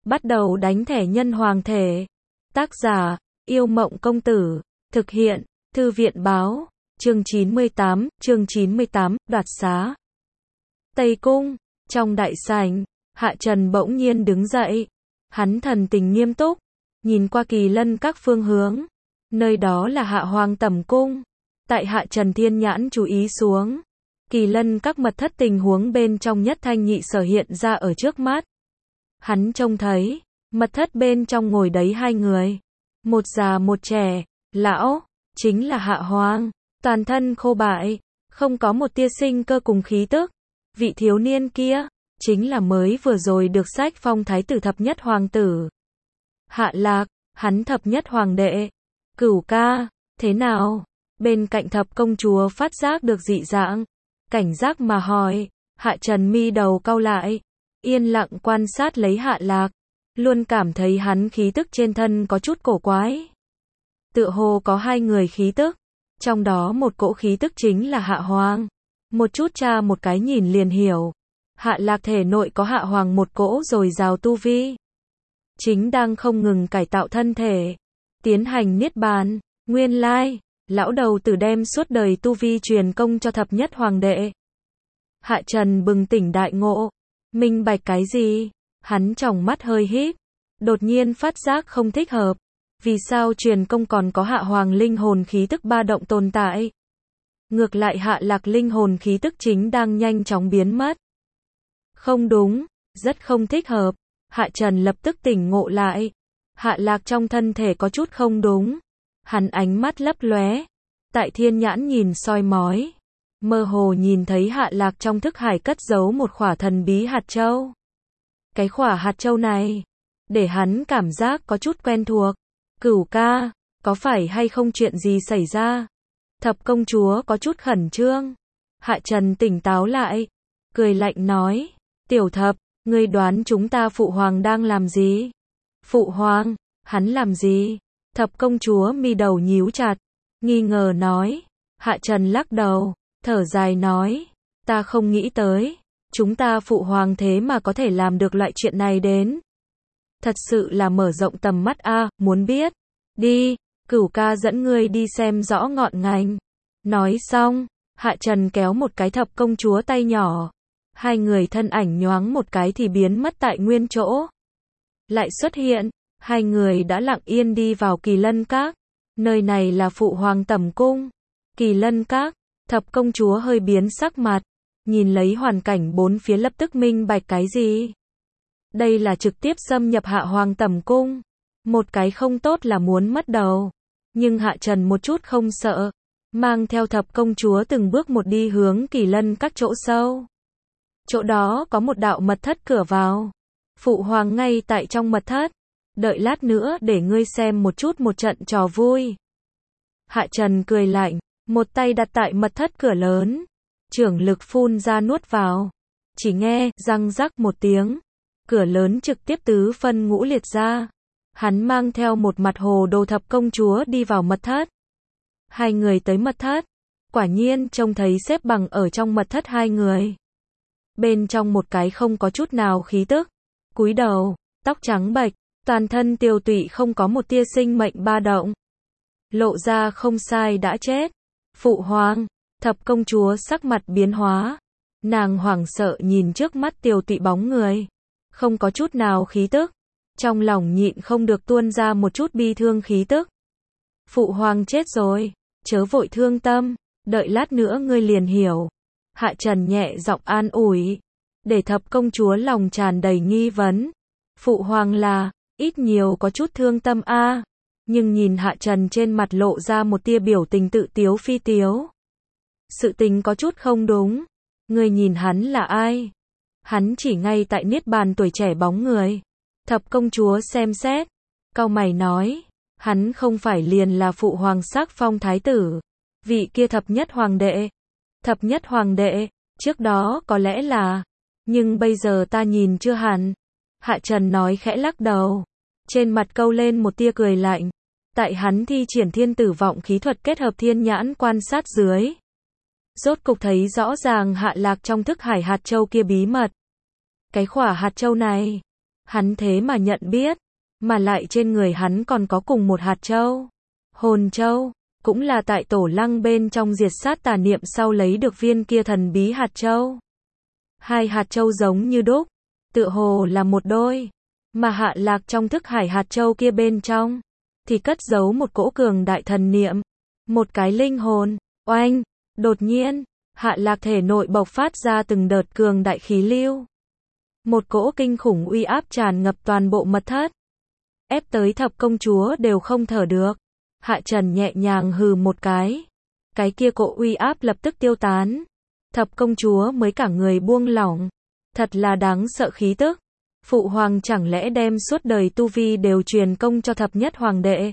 Bắt đầu đánh thẻ nhân hoàng thể. Tác giả, Yêu Mộng Công Tử. Thực hiện, Thư viện Báo. Chương 98, đoạt xá. Tây Cung, trong đại sảnh, Hạ Trần bỗng nhiên đứng dậy. Hắn thần tình nghiêm túc, nhìn qua Kỳ Lân các phương hướng. Nơi đó là Hạ Hoàng tẩm cung. Tại Hạ Trần thiên nhãn chú ý xuống, Kỳ Lân các mật thất tình huống bên trong nhất thanh nhị sở hiện ra ở trước mắt. Hắn trông thấy, mật thất bên trong ngồi đấy hai người. Một già một trẻ, lão, chính là Hạ Hoàng, toàn thân khô bại, không có một tia sinh cơ cùng khí tức. Vị thiếu niên kia, chính là mới vừa rồi được sách phong thái tử thập nhất hoàng tử. Hạ Lạc, hắn thập nhất hoàng đệ. Cửu ca, thế nào? Bên cạnh thập công chúa phát giác được dị dạng, cảnh giác mà hỏi. Hạ Trần mi đầu cau lại, yên lặng quan sát lấy Hạ Lạc, luôn cảm thấy hắn khí tức trên thân có chút cổ quái. Tựa hồ có hai người khí tức, trong đó một cỗ khí tức chính là Hạ Hoàng. Một chút tra một cái nhìn liền hiểu, Hạ Lạc thể nội có Hạ Hoàng một cỗ dồi dào tu vi, chính đang không ngừng cải tạo thân thể, tiến hành niết bàn. Nguyên lai, lão đầu tử đem suốt đời tu vi truyền công cho thập nhất hoàng đệ. Hạ Trần bừng tỉnh đại ngộ, minh bạch cái gì? Hắn tròng mắt hơi híp, đột nhiên phát giác không thích hợp. Vì sao truyền công còn có Hạ Hoàng linh hồn khí tức ba động tồn tại? Ngược lại Hạ Lạc linh hồn khí tức chính đang nhanh chóng biến mất. Không đúng, rất không thích hợp. Hạ Trần lập tức tỉnh ngộ lại. Hạ Lạc trong thân thể có chút không đúng. Hắn ánh mắt lấp lóe, tại thiên nhãn nhìn soi mói, mơ hồ nhìn thấy Hạ Lạc trong thức hải cất giấu một khỏa thần bí hạt châu. Cái khỏa hạt châu này, để hắn cảm giác có chút quen thuộc. Cửu ca, có phải hay không chuyện gì xảy ra? Thập công chúa có chút khẩn trương. Hạ Trần tỉnh táo lại, cười lạnh nói, tiểu thập, ngươi đoán chúng ta phụ hoàng đang làm gì? Phụ hoàng, hắn làm gì? Thập công chúa mi đầu nhíu chặt, nghi ngờ nói. Hạ Trần lắc đầu, thở dài nói, ta không nghĩ tới, chúng ta phụ hoàng thế mà có thể làm được loại chuyện này đến. Thật sự là mở rộng tầm mắt a, muốn biết? Đi, Cửu ca dẫn ngươi đi xem rõ ngọn ngành. Nói xong, Hạ Trần kéo một cái thập công chúa tay nhỏ. Hai người thân ảnh nhoáng một cái thì biến mất tại nguyên chỗ. Lại xuất hiện, hai người đã lặng yên đi vào Kỳ Lân các. Nơi này là phụ hoàng tẩm cung. Kỳ Lân các, thập công chúa hơi biến sắc mặt, nhìn lấy hoàn cảnh bốn phía lập tức minh bạch cái gì. Đây là trực tiếp xâm nhập Hạ Hoàng tẩm cung. Một cái không tốt là muốn mất đầu. Nhưng Hạ Trần một chút không sợ, mang theo thập công chúa từng bước một đi hướng Kỳ Lân các chỗ sâu. Chỗ đó có một đạo mật thất cửa vào. Phụ hoàng ngay tại trong mật thất. Đợi lát nữa để ngươi xem một chút một trận trò vui. Hạ Trần cười lạnh, một tay đặt tại mật thất cửa lớn, trưởng lực phun ra nuốt vào. Chỉ nghe răng rắc một tiếng, cửa lớn trực tiếp tứ phân ngũ liệt ra. Hắn mang theo một mặt hồ đồ thập công chúa đi vào mật thất. Hai người tới mật thất, quả nhiên trông thấy xếp bằng ở trong mật thất hai người. Bên trong một cái không có chút nào khí tức, cúi đầu, tóc trắng bệch, toàn thân tiêu tụy không có một tia sinh mệnh ba động. Lộ ra không sai đã chết. Phụ hoàng, thập công chúa sắc mặt biến hóa. Nàng hoảng sợ nhìn trước mắt tiêu tụy bóng người. Không có chút nào khí tức. Trong lòng nhịn không được tuôn ra một chút bi thương khí tức. Phụ hoàng chết rồi, chớ vội thương tâm, đợi lát nữa ngươi liền hiểu. Hạ Trần nhẹ giọng an ủi, để thập công chúa lòng tràn đầy nghi vấn. Phụ hoàng là, ít nhiều có chút thương tâm a. Nhưng nhìn Hạ Trần trên mặt lộ ra một tia biểu tình tự tiếu phi tiếu. Sự tình có chút không đúng. Ngươi nhìn hắn là ai? Hắn chỉ ngay tại niết bàn tuổi trẻ bóng người. Thập công chúa xem xét, cau mày nói, hắn không phải liền là phụ hoàng sắc phong thái tử, vị kia thập nhất hoàng đệ. Thập nhất hoàng đệ, trước đó có lẽ là, nhưng bây giờ ta nhìn chưa hẳn. Hạ Trần nói khẽ lắc đầu, trên mặt câu lên một tia cười lạnh. Tại hắn thi triển thiên tử vọng khí thuật kết hợp thiên nhãn quan sát dưới, rốt cục thấy rõ ràng Hạ Lạc trong thức hải hạt châu kia bí mật. Cái khỏa hạt châu này, Hắn thế mà nhận biết, mà lại trên người hắn còn có cùng một hạt châu. Hồn châu, cũng là tại Tổ Lăng bên trong diệt sát tà niệm sau lấy được viên kia thần bí hạt châu. Hai hạt châu giống như đúc, tựa hồ là một đôi, mà Hạ Lạc trong thức hải hạt châu kia bên trong thì cất giấu một cỗ cường đại thần niệm, một cái linh hồn. Oanh, đột nhiên, Hạ Lạc thể nội bộc phát ra từng đợt cường đại khí lưu. Một cỗ kinh khủng uy áp tràn ngập toàn bộ mật thất, ép tới Thập công chúa đều không thở được. Hạ Trần nhẹ nhàng hừ một cái kia cỗ uy áp lập tức tiêu tán. Thập công chúa mới cả người buông lỏng, thật là đáng sợ khí tức. Phụ hoàng chẳng lẽ đem suốt đời tu vi đều truyền công cho thập nhất hoàng đệ?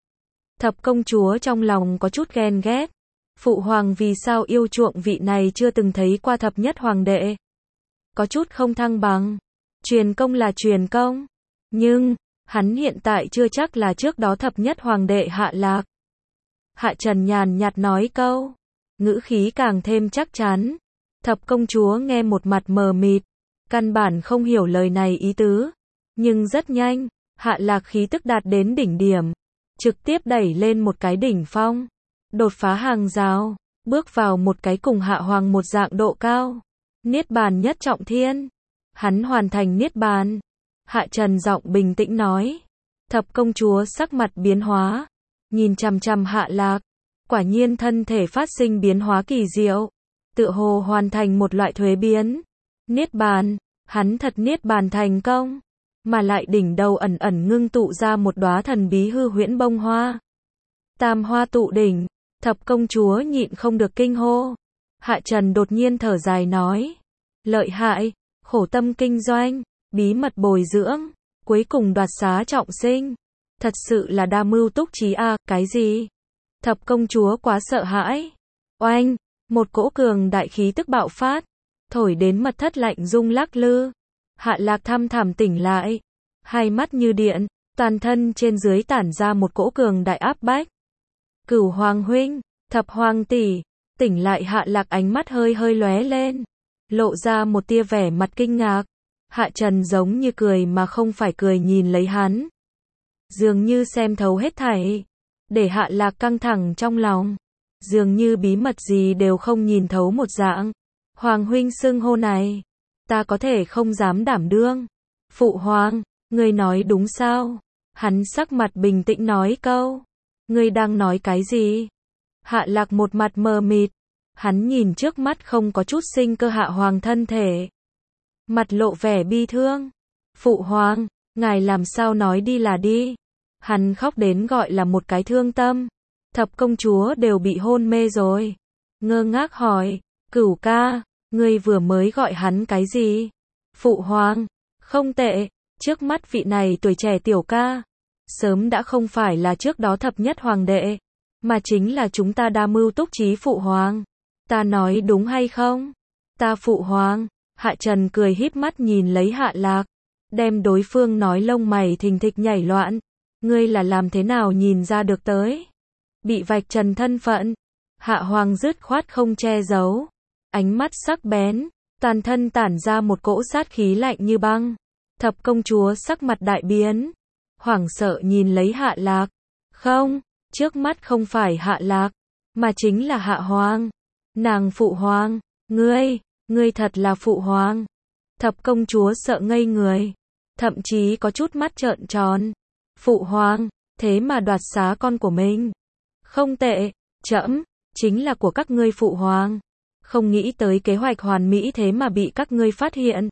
Thập công chúa trong lòng có chút ghen ghét. Phụ hoàng vì sao yêu chuộng vị này chưa từng thấy qua thập nhất hoàng đệ? Có chút không thăng bằng. Truyền công là truyền công, nhưng hắn hiện tại chưa chắc là trước đó thập nhất hoàng đệ Hạ Lạc. Hạ Trần nhàn nhạt nói câu, ngữ khí càng thêm chắc chắn. Thập công chúa nghe một mặt mờ mịt, căn bản không hiểu lời này ý tứ. Nhưng rất nhanh, Hạ Lạc khí tức đạt đến đỉnh điểm, trực tiếp đẩy lên một cái đỉnh phong, đột phá hàng rào, bước vào một cái cùng Hạ Hoàng một dạng độ cao. Niết bàn nhất trọng thiên. Hắn hoàn thành niết bàn. Hạ Trần giọng bình tĩnh nói. Thập công chúa sắc mặt biến hóa, nhìn chằm chằm Hạ Lạc, quả nhiên thân thể phát sinh biến hóa kỳ diệu, tựa hồ hoàn thành một loại thuế biến. Niết bàn, hắn thật niết bàn thành công, mà lại đỉnh đầu ẩn ẩn ngưng tụ ra một đóa thần bí hư huyễn bông hoa. Tam hoa tụ đỉnh, thập công chúa nhịn không được kinh hô. Hạ Trần đột nhiên thở dài nói, lợi hại, khổ tâm kinh doanh, bí mật bồi dưỡng, cuối cùng đoạt xá trọng sinh. Thật sự là đa mưu túc trí a. Cái gì? Thập công chúa quá sợ hãi. Oanh, một cỗ cường đại khí tức bạo phát, thổi đến mật thất lạnh rung lắc lư. Hạ Lạc thăm thẳm tỉnh lại, hai mắt như điện, toàn thân trên dưới tản ra một cỗ cường đại áp bách. Cửu hoàng huynh, thập hoàng tỷ. Tỉnh lại Hạ Lạc ánh mắt hơi hơi lóe lên, lộ ra một tia vẻ mặt kinh ngạc. Hạ Trần giống như cười mà không phải cười nhìn lấy hắn, dường như xem thấu hết thảy, để Hạ Lạc căng thẳng trong lòng, dường như bí mật gì đều không nhìn thấu một dạng. Hoàng huynh xưng hô này, ta có thể không dám đảm đương. Phụ hoàng, ngươi nói đúng sao? Hắn sắc mặt bình tĩnh nói câu, ngươi đang nói cái gì? Hạ Lạc một mặt mờ mịt, hắn nhìn trước mắt không có chút sinh cơ Hạ Hoàng thân thể, mặt lộ vẻ bi thương. Phụ hoàng, ngài làm sao nói đi là đi? Hắn khóc đến gọi là một cái thương tâm. Thập công chúa đều bị hôn mê rồi, ngơ ngác hỏi, Cửu ca, ngươi vừa mới gọi hắn cái gì? Phụ hoàng, không tệ, trước mắt vị này tuổi trẻ tiểu ca, sớm đã không phải là trước đó thập nhất hoàng đệ, mà chính là chúng ta đa mưu túc trí phụ hoàng. Ta nói đúng hay không? Ta phụ hoàng. Hạ Trần cười híp mắt nhìn lấy Hạ Lạc, đem đối phương nói lông mày thình thịch nhảy loạn. Ngươi là làm thế nào nhìn ra được tới? Bị vạch trần thân phận. Hạ Hoàng dứt khoát không che giấu, ánh mắt sắc bén, toàn thân tản ra một cỗ sát khí lạnh như băng. Thập công chúa sắc mặt đại biến, hoảng sợ nhìn lấy Hạ Lạc. Không, trước mắt không phải Hạ Lạc, mà chính là Hạ Hoàng. Nàng phụ hoàng, ngươi thật là phụ hoàng. Thập công chúa sợ ngây người, thậm chí có chút mắt trợn tròn. Phụ hoàng, thế mà đoạt xá con của mình. Không tệ, trẫm chính là của các ngươi phụ hoàng. Không nghĩ tới kế hoạch hoàn mỹ thế mà bị các ngươi phát hiện.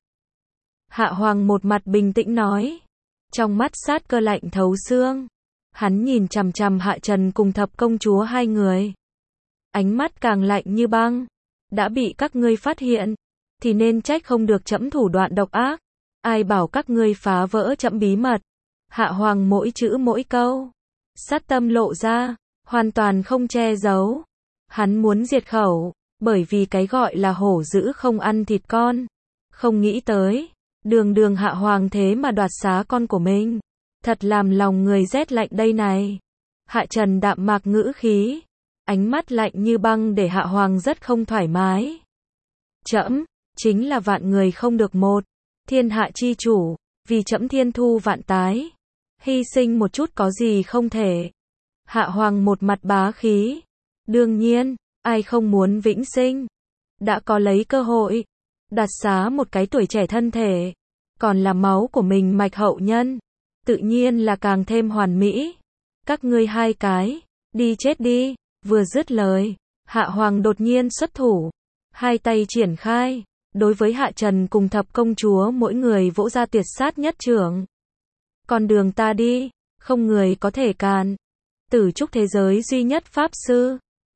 Hạ Hoàng một mặt bình tĩnh nói, trong mắt sát cơ lạnh thấu xương. Hắn nhìn chằm chằm Hạ Trần cùng thập công chúa hai người, ánh mắt càng lạnh như băng. Đã bị các ngươi phát hiện, thì nên trách không được trẫm thủ đoạn độc ác. Ai bảo các ngươi phá vỡ trẫm bí mật? Hạ Hoàng mỗi chữ mỗi câu, sát tâm lộ ra, hoàn toàn không che giấu. Hắn muốn diệt khẩu, bởi vì cái gọi là hổ dữ không ăn thịt con. Không nghĩ tới, đường đường Hạ Hoàng thế mà đoạt xá con của mình. Thật làm lòng người rét lạnh đây này. Hạ Trần đạm mạc ngữ khí, ánh mắt lạnh như băng để Hạ Hoàng rất không thoải mái. Trẫm chính là vạn người không được một, thiên hạ chi chủ, vì trẫm thiên thu vạn tái, hy sinh một chút có gì không thể. Hạ Hoàng một mặt bá khí. Đương nhiên, ai không muốn vĩnh sinh. Đã có lấy cơ hội, đoạt xá một cái tuổi trẻ thân thể, còn là máu của mình mạch hậu nhân, tự nhiên là càng thêm hoàn mỹ. Các ngươi hai cái, đi chết đi. Vừa dứt lời, Hạ Hoàng đột nhiên xuất thủ, hai tay triển khai, đối với Hạ Trần cùng thập công chúa mỗi người vỗ ra tuyệt sát nhất chưởng. Con đường ta đi, không người có thể cản. Tử trúc thế giới duy nhất pháp sư,